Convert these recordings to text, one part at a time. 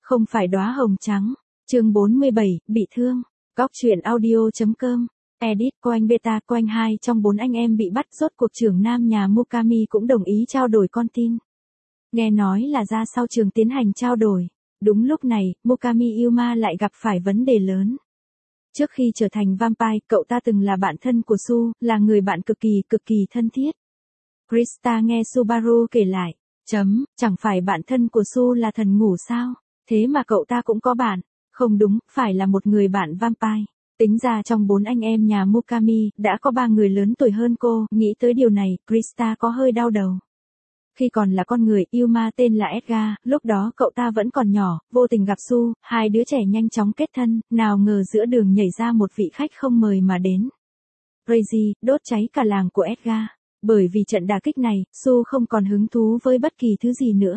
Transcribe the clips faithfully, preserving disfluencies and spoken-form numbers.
Không phải đóa hồng trắng. Chương bốn mươi bảy, bị thương. Góc truyện audio.com. Edit Coanh Beta Coanh hai trong bốn anh em bị bắt, rốt cuộc trưởng nam nhà Mukami cũng đồng ý trao đổi con tin. Nghe nói là ra sau trường tiến hành trao đổi. Đúng lúc này, Mukami Yuma lại gặp phải vấn đề lớn. Trước khi trở thành vampire, cậu ta từng là bạn thân của Su, là người bạn cực kỳ cực kỳ thân thiết. Krista nghe Subaru kể lại. Chấm, chẳng phải bạn thân của Su là thần ngủ sao? Thế mà cậu ta cũng có bạn. Không đúng, phải là một người bạn vampire. Tính ra trong bốn anh em nhà Mukami, đã có ba người lớn tuổi hơn cô. Nghĩ tới điều này, Krista có hơi đau đầu. Khi còn là con người, Yuma tên là Edgar, lúc đó cậu ta vẫn còn nhỏ, vô tình gặp Su, hai đứa trẻ nhanh chóng kết thân, nào ngờ giữa đường nhảy ra một vị khách không mời mà đến. Crazy, đốt cháy cả làng của Edgar. Bởi vì trận đả kích này, Su không còn hứng thú với bất kỳ thứ gì nữa.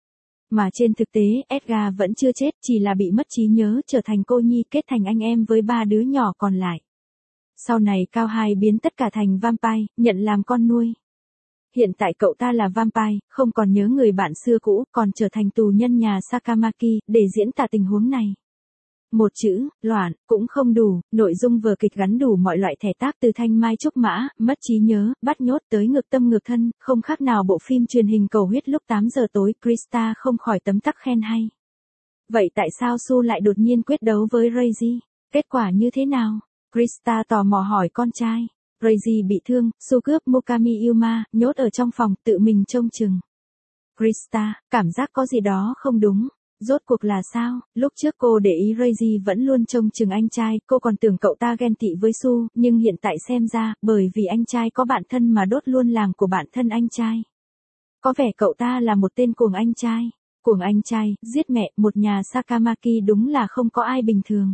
Mà trên thực tế, Edgar vẫn chưa chết, chỉ là bị mất trí nhớ, trở thành cô nhi, kết thành anh em với ba đứa nhỏ còn lại. Sau này Cao Hai biến tất cả thành vampire, nhận làm con nuôi. Hiện tại cậu ta là vampire, không còn nhớ người bạn xưa cũ, còn trở thành tù nhân nhà Sakamaki, để diễn tả tình huống này. Một chữ, loạn, cũng không đủ, nội dung vở kịch gắn đủ mọi loại thẻ tác từ thanh mai trúc mã, mất trí nhớ, bắt nhốt tới ngược tâm ngược thân, không khác nào bộ phim truyền hình Cầu Huyết lúc tám giờ tối, Krista không khỏi tấm tắc khen hay. Vậy tại sao Su lại đột nhiên quyết đấu với Reiji? Kết quả như thế nào? Krista tò mò hỏi con trai. Reiji bị thương, Su cướp Mukami Yuma, nhốt ở trong phòng, tự mình trông chừng. Krista, cảm giác có gì đó không đúng. Rốt cuộc là sao? Lúc trước cô để ý Reiji vẫn luôn trông chừng anh trai, cô còn tưởng cậu ta ghen tị với Su, nhưng hiện tại xem ra, bởi vì anh trai có bạn thân mà đốt luôn làng của bạn thân anh trai. Có vẻ cậu ta là một tên cuồng anh trai. Cuồng anh trai, giết mẹ, một nhà Sakamaki đúng là không có ai bình thường.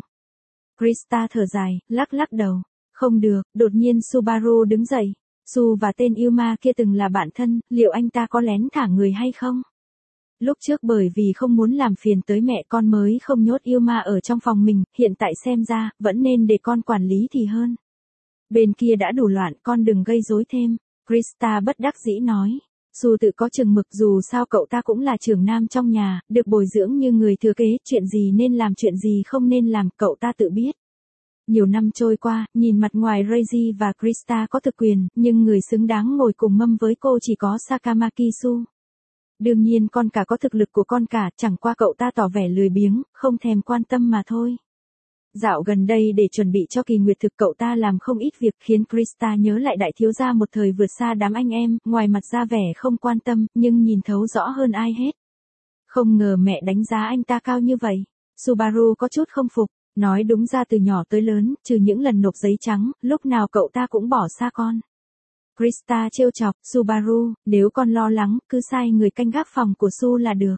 Krista thở dài, lắc lắc đầu. Không được, đột nhiên Subaru đứng dậy. Su và tên Yuma kia từng là bạn thân, liệu anh ta có lén thả người hay không? Lúc trước bởi vì không muốn làm phiền tới mẹ con mới không nhốt Yuma ở trong phòng mình, hiện tại xem ra, vẫn nên để con quản lý thì hơn. Bên kia đã đủ loạn, con đừng gây rối thêm. Krista bất đắc dĩ nói. Su tự có chừng mực, dù sao cậu ta cũng là trưởng nam trong nhà, được bồi dưỡng như người thừa kế, chuyện gì nên làm chuyện gì không nên làm, cậu ta tự biết. Nhiều năm trôi qua, nhìn mặt ngoài Reiji và Krista có thực quyền, nhưng người xứng đáng ngồi cùng mâm với cô chỉ có Sakamaki Su. Đương nhiên con cả có thực lực của con cả, chẳng qua cậu ta tỏ vẻ lười biếng, không thèm quan tâm mà thôi. Dạo gần đây để chuẩn bị cho kỳ nguyệt thực, cậu ta làm không ít việc khiến Krista nhớ lại đại thiếu gia một thời vượt xa đám anh em, ngoài mặt ra vẻ không quan tâm, nhưng nhìn thấu rõ hơn ai hết. Không ngờ mẹ đánh giá anh ta cao như vậy. Subaru có chút không phục, nói đúng ra từ nhỏ tới lớn, trừ những lần nộp giấy trắng, lúc nào cậu ta cũng bỏ xa con. Krista trêu chọc, Subaru, nếu con lo lắng, cứ sai người canh gác phòng của Su là được.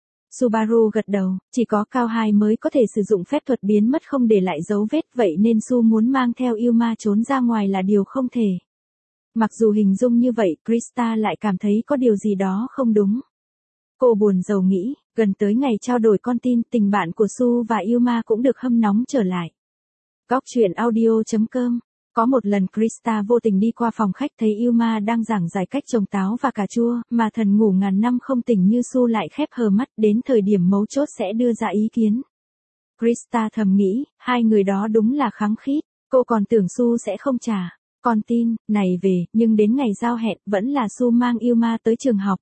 Subaru gật đầu, chỉ có Cao Hai mới có thể sử dụng phép thuật biến mất không để lại dấu vết, vậy nên Su muốn mang theo Yuma trốn ra ngoài là điều không thể. Mặc dù hình dung như vậy, Krista lại cảm thấy có điều gì đó không đúng. Cô buồn rầu nghĩ, gần tới ngày trao đổi con tin, tình bạn của Su và Yuma cũng được hâm nóng trở lại. Góc truyện audio.com. Có một lần Krista vô tình đi qua phòng khách thấy Yuma đang giảng giải cách trồng táo và cà chua, mà thần ngủ ngàn năm không tỉnh như Su lại khép hờ mắt, đến thời điểm mấu chốt sẽ đưa ra ý kiến. Krista thầm nghĩ, hai người đó đúng là khăng khít, cô còn tưởng Su sẽ không trả con tin này về, nhưng đến ngày giao hẹn, vẫn là Su mang Yuma tới trường học.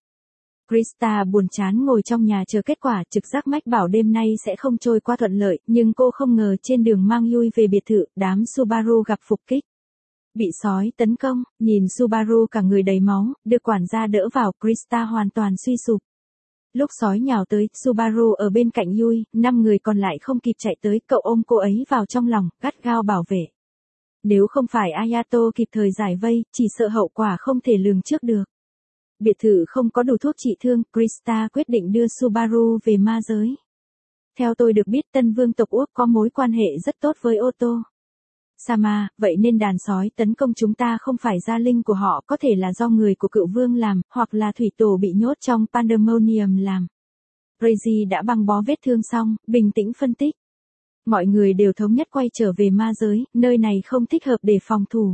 Krista buồn chán ngồi trong nhà chờ kết quả, trực giác mách bảo đêm nay sẽ không trôi qua thuận lợi, nhưng cô không ngờ trên đường mang Yui về biệt thự, đám Subaru gặp phục kích. Bị sói tấn công, nhìn Subaru cả người đầy máu, được quản gia đỡ vào, Krista hoàn toàn suy sụp. Lúc sói nhào tới, Subaru ở bên cạnh Yui, năm người còn lại không kịp chạy tới, cậu ôm cô ấy vào trong lòng, gắt gao bảo vệ. Nếu không phải Ayato kịp thời giải vây, chỉ sợ hậu quả không thể lường trước được. Biệt thự không có đủ thuốc trị thương, Krista quyết định đưa Subaru về ma giới. Theo tôi được biết, tân vương tộc Úc có mối quan hệ rất tốt với Otto Sama, vậy nên đàn sói tấn công chúng ta không phải gia linh của họ, có thể là do người của cựu vương làm, hoặc là thủy tổ bị nhốt trong Pandemonium làm. Reiji đã băng bó vết thương xong, bình tĩnh phân tích. Mọi người đều thống nhất quay trở về ma giới, nơi này không thích hợp để phòng thủ.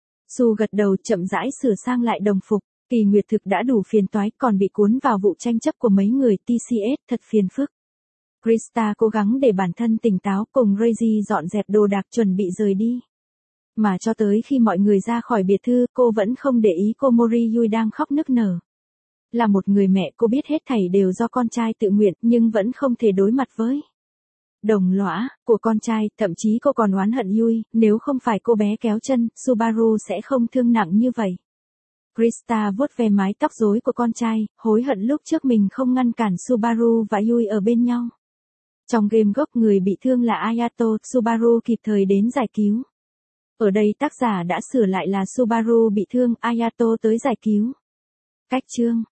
Su gật đầu, chậm rãi sửa sang lại đồng phục. Kỳ nguyệt thực đã đủ phiền toái, còn bị cuốn vào vụ tranh chấp của mấy người tê xê ét, thật phiền phức. Krista cố gắng để bản thân tỉnh táo cùng Reiji dọn dẹp đồ đạc chuẩn bị rời đi. Mà cho tới khi mọi người ra khỏi biệt thự, cô vẫn không để ý cô Moriyui đang khóc nức nở. Là một người mẹ, cô biết hết thảy đều do con trai tự nguyện, nhưng vẫn không thể đối mặt với đồng lõa của con trai, thậm chí cô còn oán hận Yui, nếu không phải cô bé kéo chân, Subaru sẽ không thương nặng như vậy. Krista vuốt ve mái tóc rối của con trai, hối hận lúc trước mình không ngăn cản Subaru và Yui ở bên nhau. Trong game gốc, người bị thương là Ayato, Subaru kịp thời đến giải cứu. Ở đây tác giả đã sửa lại là Subaru bị thương, Ayato tới giải cứu. Cách chương